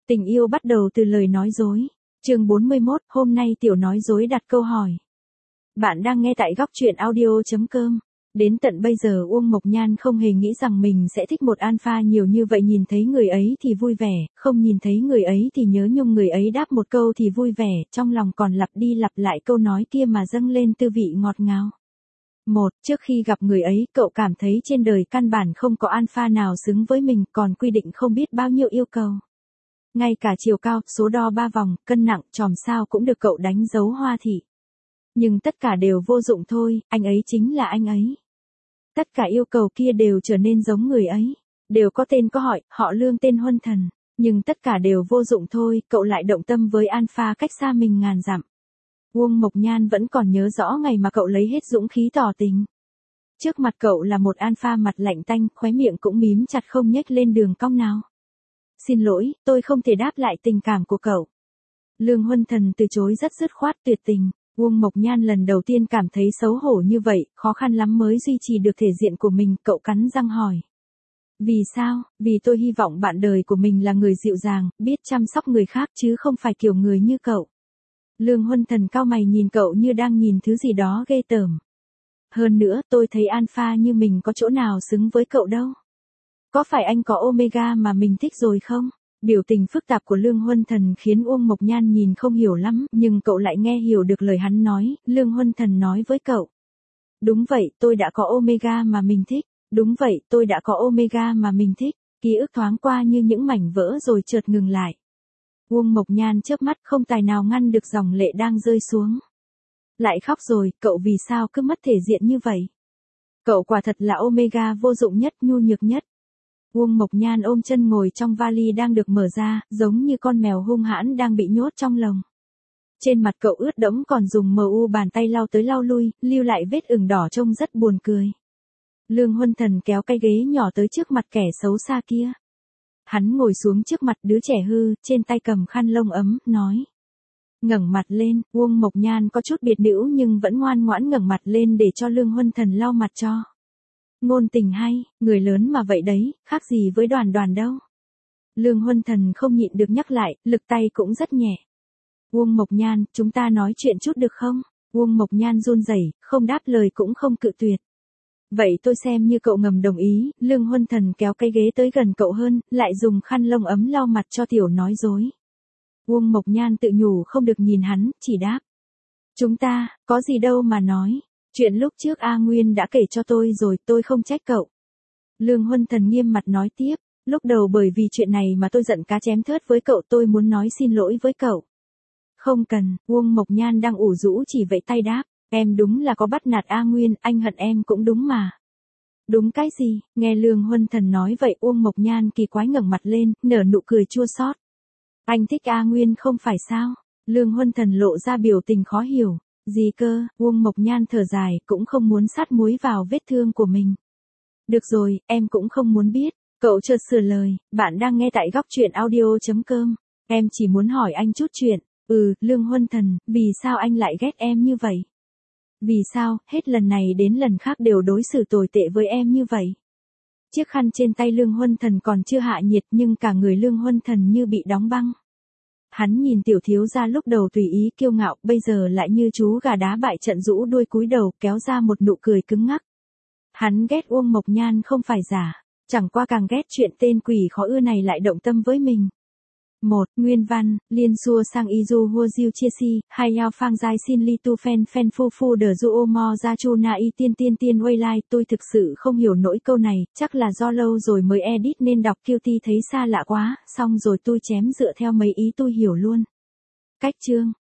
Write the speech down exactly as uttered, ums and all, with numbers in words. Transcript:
Tình yêu bắt đầu từ lời nói dối. Chương bốn mươi mốt, hôm nay tiểu nói dối đặt câu hỏi. Bạn đang nghe tại góc truyện audio chấm com. Đến tận bây giờ Uông Mộc Nhan không hề nghĩ rằng mình sẽ thích một alpha nhiều như vậy, nhìn thấy người ấy thì vui vẻ, không nhìn thấy người ấy thì nhớ nhung, người ấy đáp một câu thì vui vẻ, trong lòng còn lặp đi lặp lại câu nói kia mà dâng lên tư vị ngọt ngào. Một, trước khi gặp người ấy, cậu cảm thấy trên đời căn bản không có alpha nào xứng với mình, còn quy định không biết bao nhiêu yêu cầu. Ngay cả chiều cao, số đo ba vòng, cân nặng, chòm sao cũng được cậu đánh dấu hoa thị. Nhưng tất cả đều vô dụng thôi, anh ấy chính là anh ấy. Tất cả yêu cầu kia đều trở nên giống người ấy. Đều có tên có họ, họ Lương tên Huân Thần. Nhưng tất cả đều vô dụng thôi, cậu lại động tâm với alpha cách xa mình ngàn dặm. Uông Mộc Nhan vẫn còn nhớ rõ ngày mà cậu lấy hết dũng khí tỏ tình. Trước mặt cậu là một alpha mặt lạnh tanh, khóe miệng cũng mím chặt không nhếch lên đường cong nào. Xin lỗi, tôi không thể đáp lại tình cảm của cậu. Lương Huân Thần từ chối rất dứt khoát tuyệt tình. Uông Mộc Nhan lần đầu tiên cảm thấy xấu hổ như vậy, khó khăn lắm mới duy trì được thể diện của mình, cậu cắn răng hỏi. Vì sao? Vì tôi hy vọng bạn đời của mình là người dịu dàng, biết chăm sóc người khác chứ không phải kiểu người như cậu. Lương Huân Thần cau mày nhìn cậu như đang nhìn thứ gì đó ghê tởm. Hơn nữa, tôi thấy alpha như mình có chỗ nào xứng với cậu đâu. Có phải anh có Omega mà mình thích rồi không? Biểu tình phức tạp của Lương Huân Thần khiến Uông Mộc Nhan nhìn không hiểu lắm, nhưng cậu lại nghe hiểu được lời hắn nói. Lương Huân Thần nói với cậu. Đúng vậy, tôi đã có Omega mà mình thích. Đúng vậy, tôi đã có Omega mà mình thích. Ký ức thoáng qua như những mảnh vỡ rồi chợt ngừng lại. Uông Mộc Nhan chớp mắt không tài nào ngăn được dòng lệ đang rơi xuống. Lại khóc rồi, cậu vì sao cứ mất thể diện như vậy? Cậu quả thật là Omega vô dụng nhất, nhu nhược nhất. Uông Mộc Nhan ôm chân ngồi trong vali đang được mở ra, giống như con mèo hung hãn đang bị nhốt trong lồng. Trên mặt cậu ướt đẫm còn dùng mờ u bàn tay lau tới lau lui, lưu lại vết ửng đỏ trông rất buồn cười. Lương Huân Thần kéo cái ghế nhỏ tới trước mặt kẻ xấu xa kia. Hắn ngồi xuống trước mặt đứa trẻ hư, trên tay cầm khăn lông ấm, nói. Ngẩng mặt lên, Uông Mộc Nhan có chút biệt nữ nhưng vẫn ngoan ngoãn ngẩng mặt lên để cho Lương Huân Thần lau mặt cho. Ngôn tình hay, người lớn mà vậy đấy, khác gì với Đoàn Đoàn đâu. Lương Huân Thần không nhịn được nhắc lại, lực tay cũng rất nhẹ. Uông Mộc Nhan, chúng ta nói chuyện chút được không? Uông Mộc Nhan run rẩy, không đáp lời cũng không cự tuyệt. Vậy tôi xem như cậu ngầm đồng ý. Lương Huân Thần kéo cái ghế tới gần cậu hơn, lại dùng khăn lông ấm lau mặt cho tiểu nói dối. Uông Mộc Nhan tự nhủ không được nhìn hắn, chỉ đáp. Chúng ta, có gì đâu mà nói. Chuyện lúc trước A Nguyên đã kể cho tôi rồi, tôi không trách cậu. Lương Huân Thần nghiêm mặt nói tiếp, lúc đầu bởi vì chuyện này mà tôi giận cá chém thớt với cậu, tôi muốn nói xin lỗi với cậu. Không cần, Uông Mộc Nhan đang ủ rũ chỉ vẫy tay đáp, em đúng là có bắt nạt A Nguyên, anh hận em cũng đúng mà. Đúng cái gì? Nghe Lương Huân Thần nói vậy Uông Mộc Nhan kỳ quái ngẩng mặt lên, nở nụ cười chua xót. Anh thích A Nguyên không phải sao? Lương Huân Thần lộ ra biểu tình khó hiểu. Gì cơ? Uông Mộc Nhan thở dài, cũng không muốn sát muối vào vết thương của mình. Được rồi, em cũng không muốn biết. Cậu chợt sửa lời, bạn đang nghe tại góc truyện audio chấm com. Em chỉ muốn hỏi anh chút chuyện. Ừ, Lương Huân Thần, vì sao anh lại ghét em như vậy? Vì sao, hết lần này đến lần khác đều đối xử tồi tệ với em như vậy? Chiếc khăn trên tay Lương Huân Thần còn chưa hạ nhiệt nhưng cả người Lương Huân Thần như bị đóng băng. Hắn nhìn tiểu thiếu gia lúc đầu tùy ý kiêu ngạo, bây giờ lại như chú gà đá bại trận rũ đuôi cúi đầu kéo ra một nụ cười cứng ngắc. Hắn ghét Uông Mộc Nhan không phải giả, chẳng qua càng ghét chuyện tên quỷ khó ưa này lại động tâm với mình. một. Nguyên văn, liên xua sang y du hua diêu chia si, hai yao phang giai xin li tu phen phen phu phu đờ du ô mo ra chu na y tiên tiên tiên way lai. Tôi thực sự không hiểu nỗi câu này, chắc là do lâu rồi mới edit nên đọc guilty thấy xa lạ quá, xong rồi tôi chém dựa theo mấy ý tôi hiểu luôn. Cách chương,